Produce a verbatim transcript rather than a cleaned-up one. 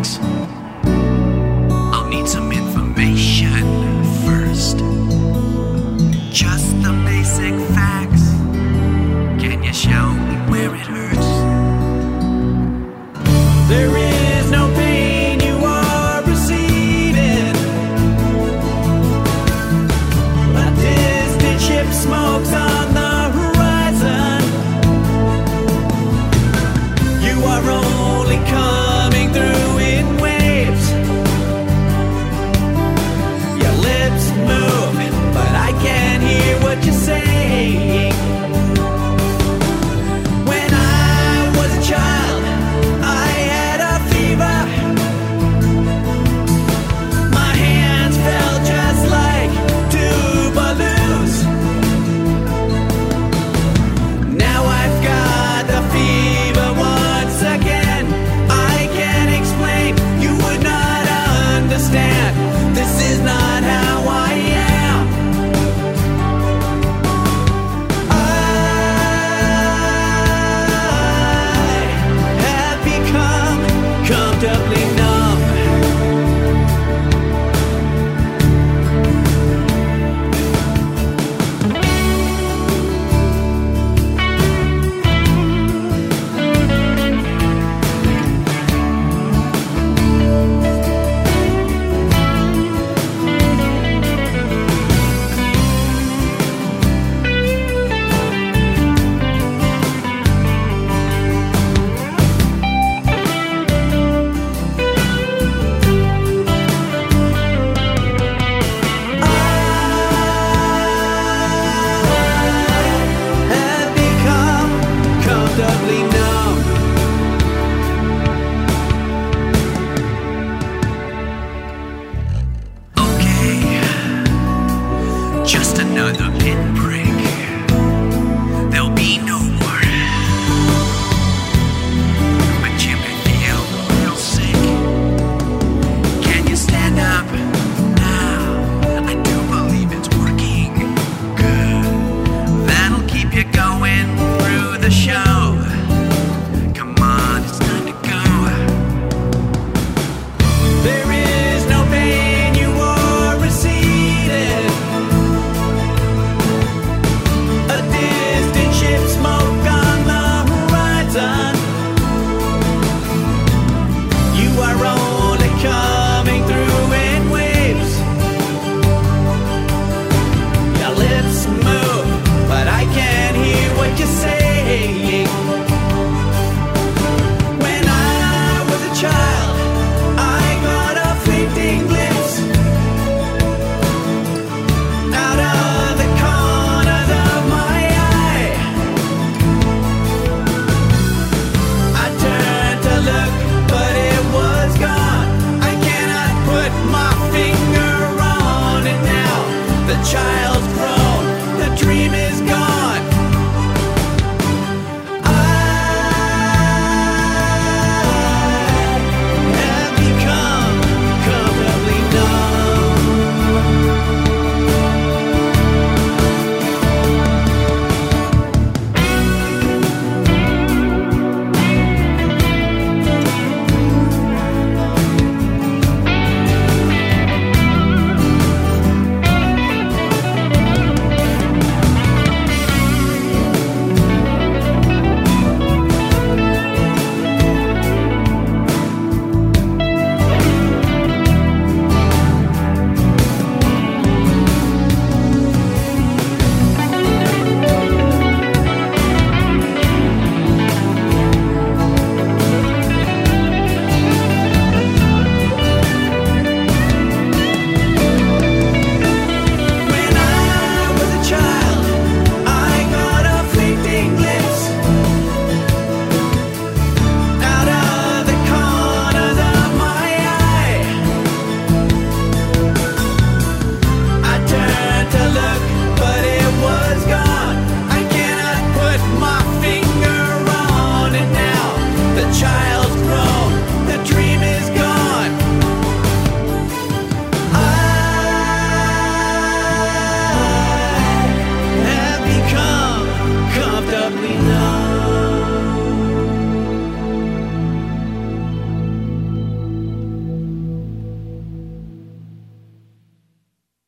facts. I'll need some information first. Just the basic facts. Can you show me where it hurts? There is no pain you are receiving. A distant ship smokes on the horizon. You are only coming through in waves. Your lips move, but I can't hear what you're saying. When I was a child, I had a fever. My hands felt just like two balloons. Now I've got the fever once again. I can't explain, you would not understand. This is not how I am. I have become comfortably numb.